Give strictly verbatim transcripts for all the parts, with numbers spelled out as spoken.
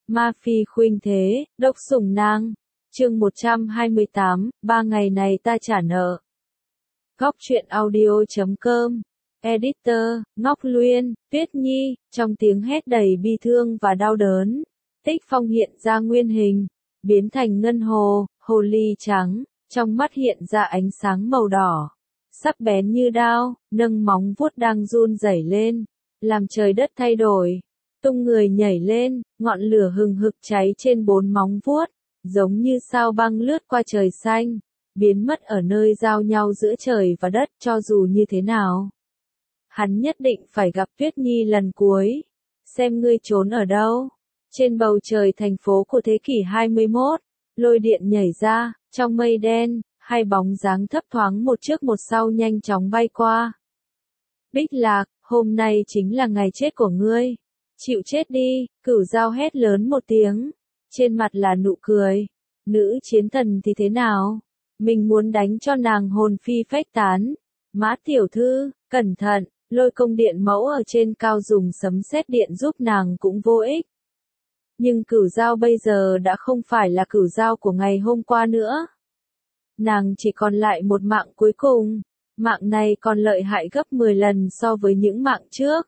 Ma phi khuynh thế, độc sủng nàng. Chương một trăm hai mươi tám, ba ngày này ta trả nợ. Góc truyện audio chấm com. Editor, Ngọc Luyên, Tuyết Nhi, trong tiếng hét đầy bi thương và đau đớn. Tích Phong hiện ra nguyên hình, biến thành ngân hồ, hồ ly trắng, trong mắt hiện ra ánh sáng màu đỏ. Sắc bén như đao, nâng móng vuốt đang run rẩy lên, làm trời đất thay đổi. Tung người nhảy lên, ngọn lửa hừng hực cháy trên bốn móng vuốt, giống như sao băng lướt qua trời xanh, biến mất ở nơi giao nhau giữa trời và đất. Cho dù như thế nào, hắn nhất định phải gặp Tuyết Nhi lần cuối. Xem ngươi trốn ở đâu. Trên bầu trời thành phố của thế kỷ hai mươi mốt, lôi điện nhảy ra, trong mây đen, hai bóng dáng thấp thoáng một trước một sau nhanh chóng bay qua. Bích Lạc, hôm nay chính là ngày chết của ngươi. Chịu chết đi, Cửu Dao hét lớn một tiếng. Trên mặt là nụ cười. Nữ chiến thần thì thế nào? Mình muốn đánh cho nàng hồn phi phách tán. Mã tiểu thư, cẩn thận, Lôi Công điện mẫu ở trên cao dùng sấm sét điện giúp nàng cũng vô ích. Nhưng Cửu Dao bây giờ đã không phải là Cửu Dao của ngày hôm qua nữa. Nàng chỉ còn lại một mạng cuối cùng. Mạng này còn lợi hại gấp mười lần so với những mạng trước.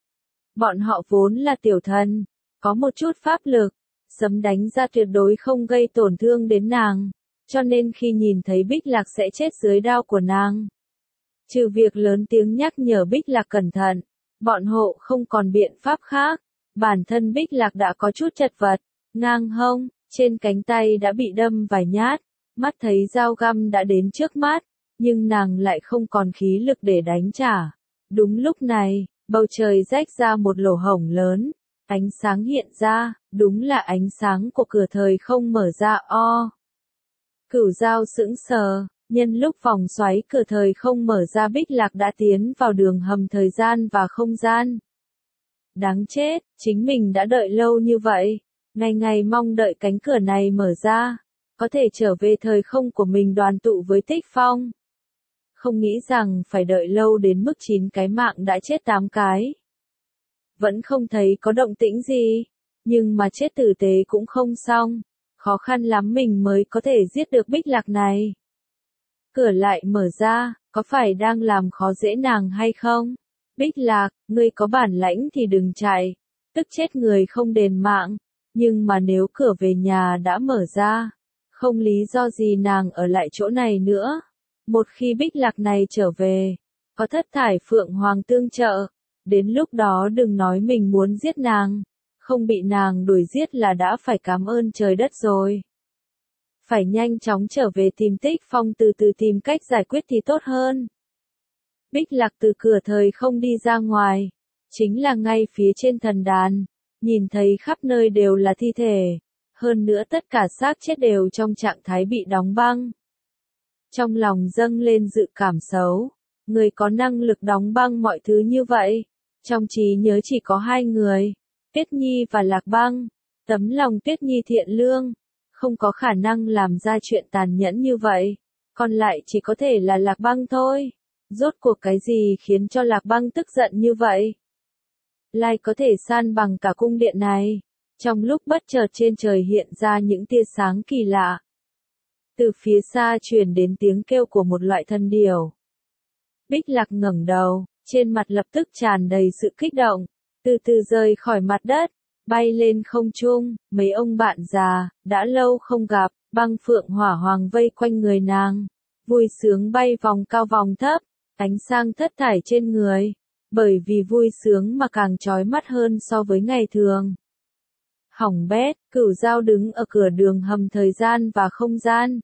Bọn họ vốn là tiểu thần, có một chút pháp lực, sấm đánh ra tuyệt đối không gây tổn thương đến nàng, cho nên khi nhìn thấy Bích Lạc sẽ chết dưới đao của nàng. Trừ việc lớn tiếng nhắc nhở Bích Lạc cẩn thận, bọn hộ không còn biện pháp khác. Bản thân Bích Lạc đã có chút chật vật, ngang hông, trên cánh tay đã bị đâm vài nhát, mắt thấy dao găm đã đến trước mắt, nhưng nàng lại không còn khí lực để đánh trả. Đúng lúc này, bầu trời rách ra một lỗ hổng lớn, ánh sáng hiện ra, đúng là ánh sáng của cửa thời không mở ra o. Cửu Dao sững sờ, nhân lúc vòng xoáy cửa thời không mở ra Bích Lạc đã tiến vào đường hầm thời gian và không gian. Đáng chết, chính mình đã đợi lâu như vậy, ngày ngày mong đợi cánh cửa này mở ra, có thể trở về thời không của mình đoàn tụ với Tích Phong. Không nghĩ rằng phải đợi lâu đến mức chín cái mạng đã chết tám cái. Vẫn không thấy có động tĩnh gì, nhưng mà chết tử tế cũng không xong, khó khăn lắm mình mới có thể giết được Bích Lạc này. Cửa lại mở ra, có phải đang làm khó dễ nàng hay không? Bích Lạc, ngươi có bản lãnh thì đừng chạy, tức chết người không đền mạng, nhưng mà nếu cửa về nhà đã mở ra, không lý do gì nàng ở lại chỗ này nữa. Một khi Bích Lạc này trở về, có thất thải Phượng Hoàng tương trợ, đến lúc đó đừng nói mình muốn giết nàng, không bị nàng đuổi giết là đã phải cảm ơn trời đất rồi. Phải nhanh chóng trở về tìm Tích Phong, từ từ tìm cách giải quyết thì tốt hơn. Bích Lạc từ cửa thời không đi ra ngoài, chính là ngay phía trên thần đàn, nhìn thấy khắp nơi đều là thi thể, hơn nữa tất cả xác chết đều trong trạng thái bị đóng băng. Trong lòng dâng lên dự cảm xấu, người có năng lực đóng băng mọi thứ như vậy, trong trí nhớ chỉ có hai người, Tuyết Nhi và Lạc Băng. Tấm lòng Tuyết Nhi thiện lương, không có khả năng làm ra chuyện tàn nhẫn như vậy, còn lại chỉ có thể là Lạc Băng thôi. Rốt cuộc cái gì khiến cho Lạc Băng tức giận như vậy? Lai có thể san bằng cả cung điện này. Trong lúc bất chợt trên trời hiện ra những tia sáng kỳ lạ. Từ phía xa truyền đến tiếng kêu của một loại thân điểu. Bích Lạc ngẩng đầu, trên mặt lập tức tràn đầy sự kích động, từ từ rời khỏi mặt đất, bay lên không trung. Mấy ông bạn già, đã lâu không gặp, Băng Phượng Hỏa Hoàng vây quanh người nàng, vui sướng bay vòng cao vòng thấp, ánh sáng thất thải trên người, bởi vì vui sướng mà càng chói mắt hơn so với ngày thường. Hỏng bét, Cửu Dao đứng ở cửa đường hầm thời gian và không gian.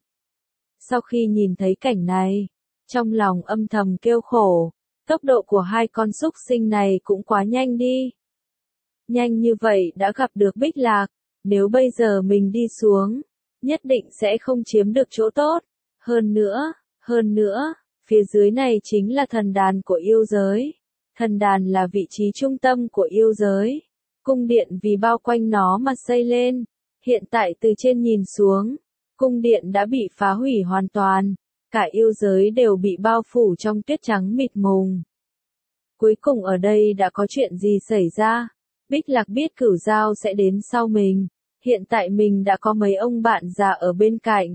Sau khi nhìn thấy cảnh này, trong lòng âm thầm kêu khổ, tốc độ của hai con súc sinh này cũng quá nhanh đi. Nhanh như vậy đã gặp được Bích Lạc, nếu bây giờ mình đi xuống, nhất định sẽ không chiếm được chỗ tốt. Hơn nữa, hơn nữa, phía dưới này chính là thần đàn của yêu giới. Thần đàn là vị trí trung tâm của yêu giới. Cung điện vì bao quanh nó mà xây lên. Hiện tại từ trên nhìn xuống, cung điện đã bị phá hủy hoàn toàn. Cả yêu giới đều bị bao phủ trong tuyết trắng mịt mùng. Cuối cùng ở đây đã có chuyện gì xảy ra? Bích Lạc biết Cửu Dao sẽ đến sau mình, hiện tại mình đã có mấy ông bạn già ở bên cạnh.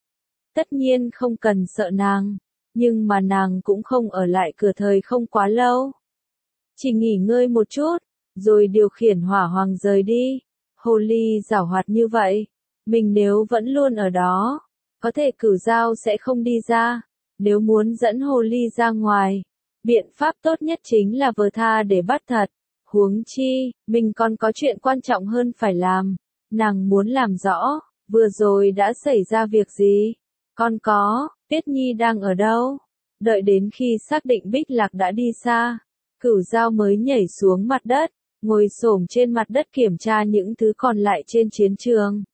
Tất nhiên không cần sợ nàng, nhưng mà nàng cũng không ở lại cửa thời không quá lâu. Chỉ nghỉ ngơi một chút, rồi điều khiển hỏa hoàng rời đi. Hồ ly giảo hoạt như vậy, mình nếu vẫn luôn ở đó, có thể Cửu Giao sẽ không đi ra. Nếu muốn dẫn hồ ly ra ngoài, biện pháp tốt nhất chính là vờ tha để bắt thật. Huống chi, mình còn có chuyện quan trọng hơn phải làm. Nàng muốn làm rõ, vừa rồi đã xảy ra việc gì? Còn có, Tuyết Nhi đang ở đâu? Đợi đến khi xác định Bích Lạc đã đi xa, Cửu Giao mới nhảy xuống mặt đất, ngồi xổm trên mặt đất kiểm tra những thứ còn lại trên chiến trường.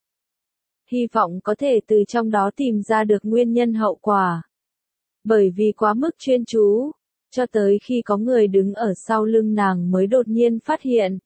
Hy vọng có thể từ trong đó tìm ra được nguyên nhân hậu quả. Bởi vì quá mức chuyên chú, cho tới khi có người đứng ở sau lưng nàng mới đột nhiên phát hiện.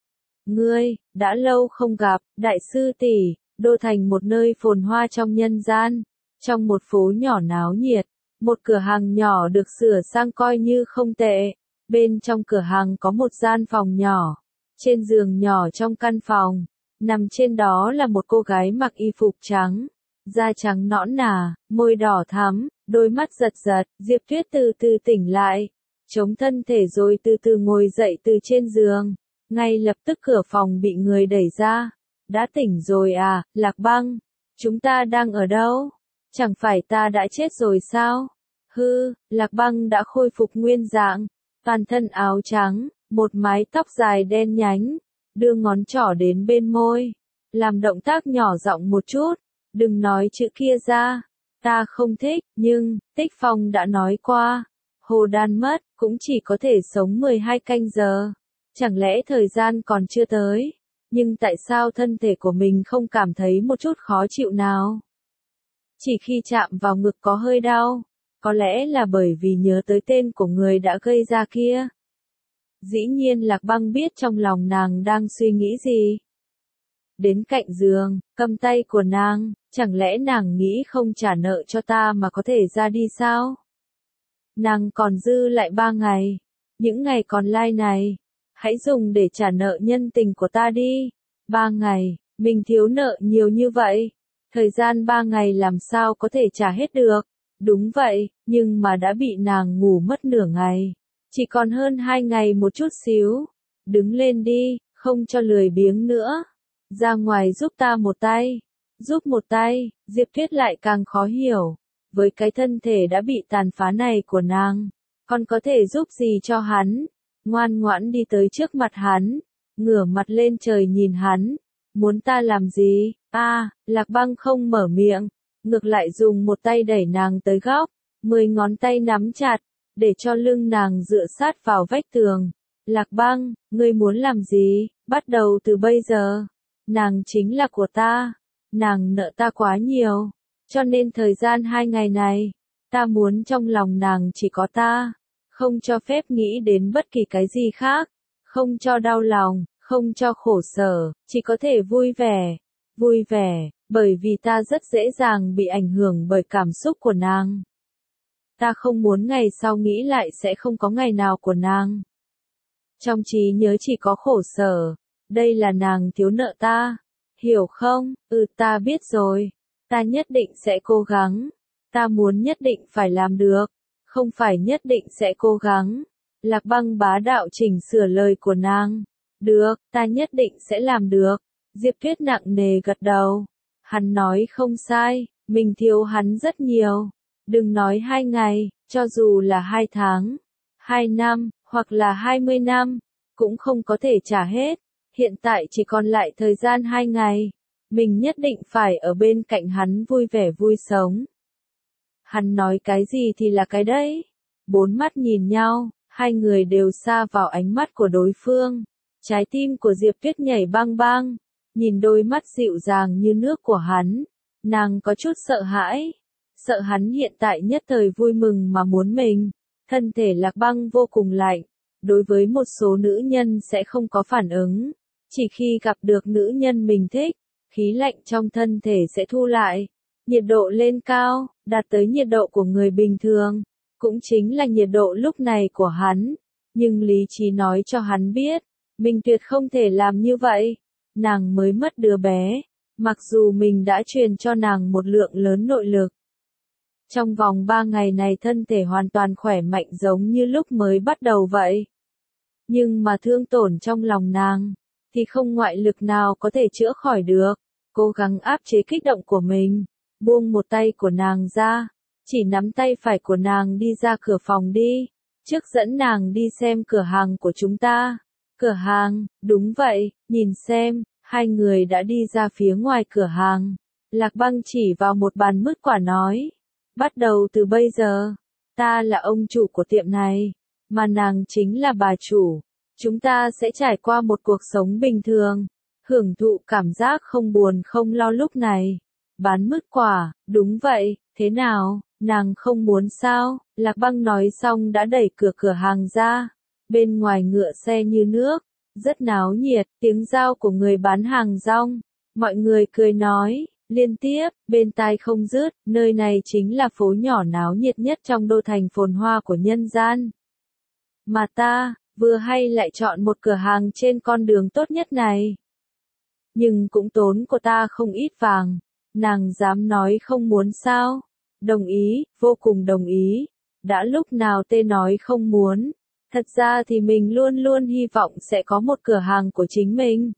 Ngươi, đã lâu không gặp, đại sư tỷ. Đô thành một nơi phồn hoa trong nhân gian. Trong một phố nhỏ náo nhiệt, một cửa hàng nhỏ được sửa sang coi như không tệ. Bên trong cửa hàng có một gian phòng nhỏ. Trên giường nhỏ trong căn phòng, nằm trên đó là một cô gái mặc y phục trắng, da trắng nõn nà, môi đỏ thắm, đôi mắt giật giật. Diệp Tuyết từ từ tỉnh lại, chống thân thể rồi từ từ ngồi dậy từ trên giường. Ngay lập tức cửa phòng bị người đẩy ra. Đã tỉnh rồi à, Lạc Băng? Chúng ta đang ở đâu? Chẳng phải ta đã chết rồi sao? Hư, Lạc Băng đã khôi phục nguyên dạng, toàn thân áo trắng, một mái tóc dài đen nhánh, đưa ngón trỏ đến bên môi, làm động tác nhỏ giọng một chút, đừng nói chữ kia ra, ta không thích, nhưng, Tích Phong đã nói qua, Hồ Đan mất, cũng chỉ có thể sống mười hai canh giờ, chẳng lẽ thời gian còn chưa tới, nhưng tại sao thân thể của mình không cảm thấy một chút khó chịu nào? Chỉ khi chạm vào ngực có hơi đau, có lẽ là bởi vì nhớ tới tên của người đã gây ra kia. Dĩ nhiên Lạc Băng biết trong lòng nàng đang suy nghĩ gì. Đến cạnh giường, cầm tay của nàng, chẳng lẽ nàng nghĩ không trả nợ cho ta mà có thể ra đi sao? Nàng còn dư lại ba ngày, những ngày còn lại này, hãy dùng để trả nợ nhân tình của ta đi. Ba ngày, mình thiếu nợ nhiều như vậy, thời gian ba ngày làm sao có thể trả hết được? Đúng vậy, nhưng mà đã bị nàng ngủ mất nửa ngày. Chỉ còn hơn hai ngày một chút xíu. Đứng lên đi, không cho lười biếng nữa. Ra ngoài giúp ta một tay. Giúp một tay, Diệp Tuyết lại càng khó hiểu. Với cái thân thể đã bị tàn phá này của nàng, còn có thể giúp gì cho hắn? Ngoan ngoãn đi tới trước mặt hắn, ngửa mặt lên trời nhìn hắn. Muốn ta làm gì? A, à, Lạc Băng không mở miệng, ngược lại dùng một tay đẩy nàng tới góc, mười ngón tay nắm chặt, để cho lưng nàng dựa sát vào vách tường. Lạc Băng, ngươi muốn làm gì? Bắt đầu từ bây giờ, nàng chính là của ta, nàng nợ ta quá nhiều, cho nên thời gian hai ngày này, ta muốn trong lòng nàng chỉ có ta, không cho phép nghĩ đến bất kỳ cái gì khác, không cho đau lòng, không cho khổ sở, chỉ có thể vui vẻ, vui vẻ, bởi vì ta rất dễ dàng bị ảnh hưởng bởi cảm xúc của nàng. Ta không muốn ngày sau nghĩ lại sẽ không có ngày nào của nàng. Trong trí nhớ chỉ có khổ sở, đây là nàng thiếu nợ ta, hiểu không? Ừ, ta biết rồi, ta nhất định sẽ cố gắng, ta muốn nhất định phải làm được, không phải nhất định sẽ cố gắng. Lạc Băng bá đạo chỉnh sửa lời của nàng. Được, ta nhất định sẽ làm được. Diệp Tuyết nặng nề gật đầu. Hắn nói không sai, mình thiếu hắn rất nhiều. Đừng nói hai ngày, cho dù là hai tháng, hai năm, hoặc là hai mươi năm, cũng không có thể trả hết. Hiện tại chỉ còn lại thời gian hai ngày. Mình nhất định phải ở bên cạnh hắn vui vẻ vui sống. Hắn nói cái gì thì là cái đấy. Bốn mắt nhìn nhau, hai người đều xa vào ánh mắt của đối phương. Trái tim của Diệp Tuyết nhảy bang bang, nhìn đôi mắt dịu dàng như nước của hắn, nàng có chút sợ hãi, sợ hắn hiện tại nhất thời vui mừng mà muốn mình. Thân thể Lạc Băng vô cùng lạnh, đối với một số nữ nhân sẽ không có phản ứng, chỉ khi gặp được nữ nhân mình thích, khí lạnh trong thân thể sẽ thu lại, nhiệt độ lên cao, đạt tới nhiệt độ của người bình thường, cũng chính là nhiệt độ lúc này của hắn, nhưng lý trí nói cho hắn biết, mình tuyệt không thể làm như vậy. nàng mới mất đứa bé, mặc dù mình đã truyền cho nàng một lượng lớn nội lực. Trong vòng ba ngày này thân thể hoàn toàn khỏe mạnh giống như lúc mới bắt đầu vậy. Nhưng mà thương tổn trong lòng nàng, thì không ngoại lực nào có thể chữa khỏi được. Cố gắng áp chế kích động của mình, buông một tay của nàng ra, chỉ nắm tay phải của nàng đi ra cửa phòng đi, trước dẫn nàng đi xem cửa hàng của chúng ta. Cửa hàng, đúng vậy, nhìn xem, hai người đã đi ra phía ngoài cửa hàng. Lạc Băng chỉ vào một bàn mứt quả nói, bắt đầu từ bây giờ, ta là ông chủ của tiệm này, mà nàng chính là bà chủ. Chúng ta sẽ trải qua một cuộc sống bình thường, hưởng thụ cảm giác không buồn không lo lúc này. Bán mứt quả, đúng vậy, thế nào, nàng không muốn sao? Lạc Băng nói xong đã đẩy cửa cửa hàng ra. Bên ngoài ngựa xe như nước, rất náo nhiệt, tiếng rao của người bán hàng rong. Mọi người cười nói, liên tiếp, bên tai không dứt, nơi này chính là phố nhỏ náo nhiệt nhất trong đô thành phồn hoa của nhân gian. Mà ta, vừa hay lại chọn một cửa hàng trên con đường tốt nhất này. Nhưng cũng tốn của ta không ít vàng, nàng dám nói không muốn sao? Đồng ý, vô cùng đồng ý. Đã lúc nào tê nói không muốn, thật ra thì mình luôn luôn hy vọng sẽ có một cửa hàng của chính mình.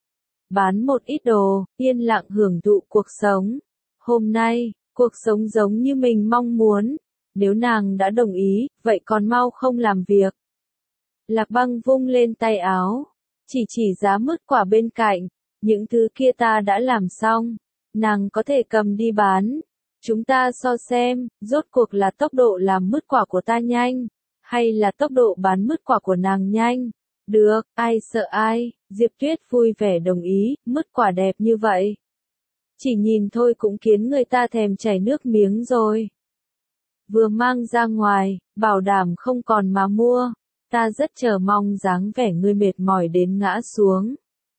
Bán một ít đồ, yên lặng hưởng thụ cuộc sống. Hôm nay, cuộc sống giống như mình mong muốn. Nếu nàng đã đồng ý, vậy còn mau không làm việc. Lạc Băng vung lên tay áo, chỉ chỉ giá mứt quả bên cạnh, những thứ kia ta đã làm xong, nàng có thể cầm đi bán. Chúng ta so xem, rốt cuộc là tốc độ làm mứt quả của ta nhanh, hay là tốc độ bán mứt quả của nàng nhanh. Được, ai sợ ai, Diệp Tuyết vui vẻ đồng ý, mứt quả đẹp như vậy. Chỉ nhìn thôi cũng khiến người ta thèm chảy nước miếng rồi. Vừa mang ra ngoài, bảo đảm không còn mà mua. Ta rất chờ mong dáng vẻ ngươi mệt mỏi đến ngã xuống.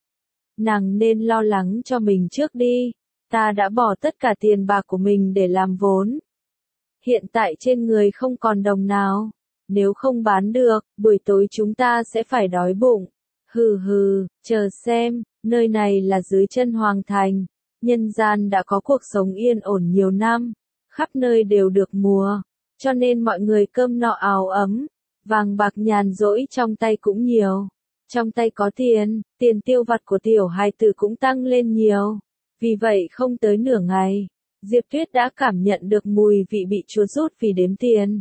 Nàng nên lo lắng cho mình trước đi. Ta đã bỏ tất cả tiền bạc của mình để làm vốn. Hiện tại trên người không còn đồng nào. Nếu không bán được, buổi tối chúng ta sẽ phải đói bụng. Hừ hừ, chờ xem, nơi này là dưới chân Hoàng Thành. Nhân gian đã có cuộc sống yên ổn nhiều năm. Khắp nơi đều được mùa. Cho nên mọi người cơm no áo ấm. Vàng bạc nhàn rỗi trong tay cũng nhiều. Trong tay có tiền, tiền tiêu vặt của tiểu hài tử cũng tăng lên nhiều. Vì vậy không tới nửa ngày, Diệp Tuyết đã cảm nhận được mùi vị bị chua rút vì đếm tiền.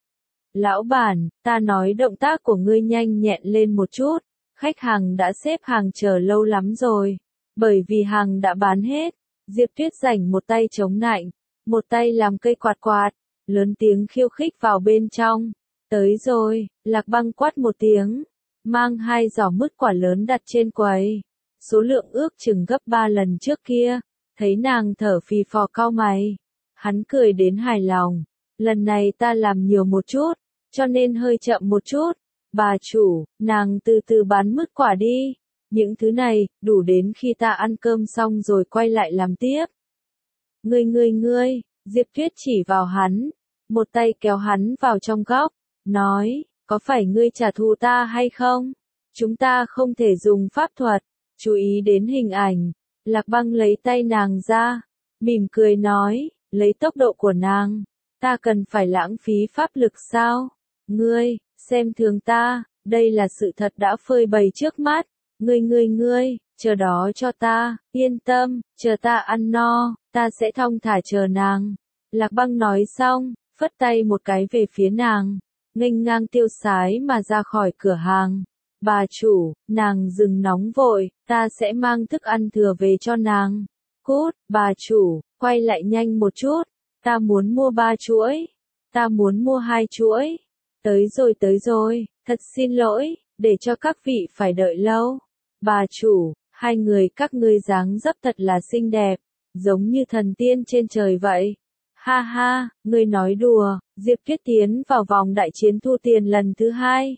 Lão bản, ta nói động tác của ngươi nhanh nhẹn lên một chút, khách hàng đã xếp hàng chờ lâu lắm rồi. Bởi vì hàng đã bán hết, Diệp Tuyết rảnh một tay chống nạnh, một tay làm cây quạt quạt, lớn tiếng khiêu khích vào bên trong. Tới rồi, Lạc Băng quát một tiếng, mang hai giỏ mứt quả lớn đặt trên quầy. Số lượng ước chừng gấp ba lần trước kia, thấy nàng thở phì phò cau mày. Hắn cười đến hài lòng, lần này ta làm nhiều một chút, cho nên hơi chậm một chút. Bà chủ, nàng từ từ bán mứt quả đi, những thứ này, đủ đến khi ta ăn cơm xong rồi quay lại làm tiếp. Ngươi ngươi ngươi, Diệp Tuyết chỉ vào hắn, một tay kéo hắn vào trong góc, nói, có phải ngươi trả thù ta hay không? Chúng ta không thể dùng pháp thuật. Chú ý đến hình ảnh, Lạc Băng lấy tay nàng ra, mỉm cười nói, lấy tốc độ của nàng, ta cần phải lãng phí pháp lực sao? Ngươi, xem thường ta, đây là sự thật đã phơi bày trước mắt, ngươi ngươi ngươi, chờ đó cho ta, yên tâm, chờ ta ăn no, ta sẽ thong thả chờ nàng. Lạc Băng nói xong, phất tay một cái về phía nàng, nghênh ngang tiêu sái mà ra khỏi cửa hàng. Bà chủ, nàng dừng nóng vội, ta sẽ mang thức ăn thừa về cho nàng. Cút, bà chủ, quay lại nhanh một chút, ta muốn mua ba chuỗi, ta muốn mua hai chuỗi. Tới rồi tới rồi, thật xin lỗi, để cho các vị phải đợi lâu. Bà chủ, hai người các ngươi dáng dấp thật là xinh đẹp, giống như thần tiên trên trời vậy. Ha ha, ngươi nói đùa, Diệp Tuyết tiến vào vòng đại chiến thu tiền lần thứ hai.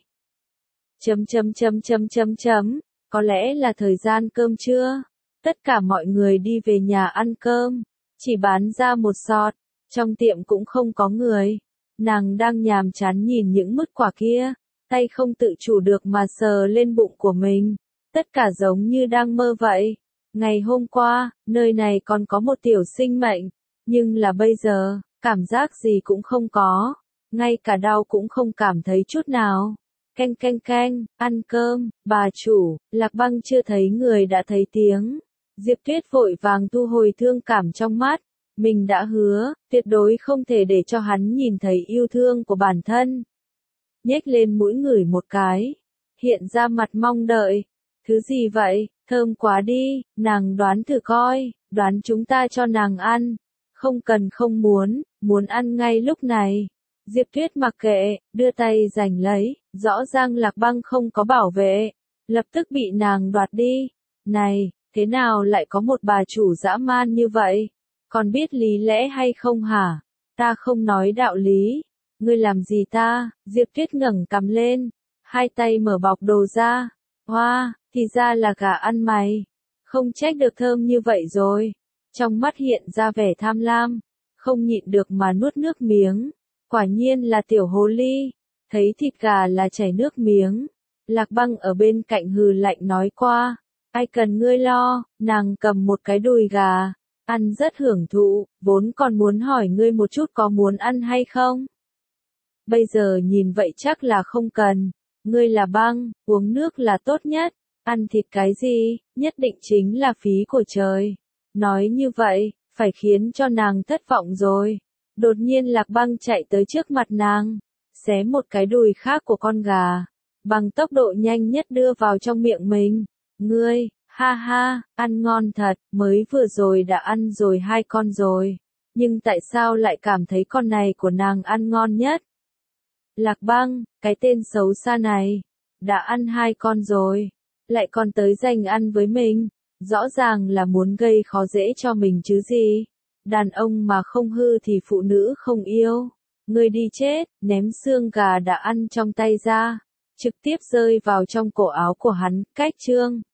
Chấm chấm chấm chấm chấm chấm, có lẽ là thời gian cơm trưa. Tất cả mọi người đi về nhà ăn cơm, chỉ bán ra một sọt, trong tiệm cũng không có người. Nàng đang nhàm chán nhìn những mứt quả kia, tay không tự chủ được mà sờ lên bụng của mình. tất cả giống như đang mơ vậy. Ngày hôm qua, nơi này còn có một tiểu sinh mệnh, nhưng là bây giờ, cảm giác gì cũng không có, ngay cả đau cũng không cảm thấy chút nào. Canh canh canh, ăn cơm, bà chủ, Lạc Băng chưa thấy người đã thấy tiếng. Diệp Tuyết vội vàng thu hồi thương cảm trong mắt, mình đã hứa, tuyệt đối không thể để cho hắn nhìn thấy yêu thương của bản thân. Nhếch lên mũi ngửi một cái, hiện ra mặt mong đợi. Thứ gì vậy, thơm quá đi, nàng đoán thử coi, đoán chúng ta cho nàng ăn. Không cần không muốn, muốn ăn ngay lúc này. Diệp Tuyết mặc kệ, đưa tay giành lấy, rõ ràng Lạc Băng không có bảo vệ, lập tức bị nàng đoạt đi. Này, thế nào lại có một bà chủ dã man như vậy? Còn biết lý lẽ hay không hả? Ta không nói đạo lý. Ngươi làm gì ta? Diệp Tuyết ngẩng cằm lên, hai tay mở bọc đồ ra. Hoa, thì ra là gà ăn mày. Không trách được thơm như vậy rồi. Trong mắt hiện ra vẻ tham lam, không nhịn được mà nuốt nước miếng. Quả nhiên là tiểu hồ ly, thấy thịt gà là chảy nước miếng. Lạc Băng ở bên cạnh hừ lạnh nói qua, ai cần ngươi lo, nàng cầm một cái đùi gà, ăn rất hưởng thụ, vốn còn muốn hỏi ngươi một chút có muốn ăn hay không. Bây giờ nhìn vậy chắc là không cần, ngươi là Băng, uống nước là tốt nhất, ăn thịt cái gì, nhất định chính là phí của trời. Nói như vậy, phải khiến cho nàng thất vọng rồi. Đột nhiên Lạc Băng chạy tới trước mặt nàng, xé một cái đùi khác của con gà, bằng tốc độ nhanh nhất đưa vào trong miệng mình. Ngươi, ha ha, ăn ngon thật, mới vừa rồi đã ăn rồi hai con rồi, nhưng tại sao lại cảm thấy con này của nàng ăn ngon nhất? Lạc Băng, cái tên xấu xa này, đã ăn hai con rồi, lại còn tới giành ăn với mình, rõ ràng là muốn gây khó dễ cho mình chứ gì. Đàn ông mà không hư thì phụ nữ không yêu. Ngươi đi chết, ném xương gà đã ăn trong tay ra, trực tiếp rơi vào trong cổ áo của hắn, cách chương.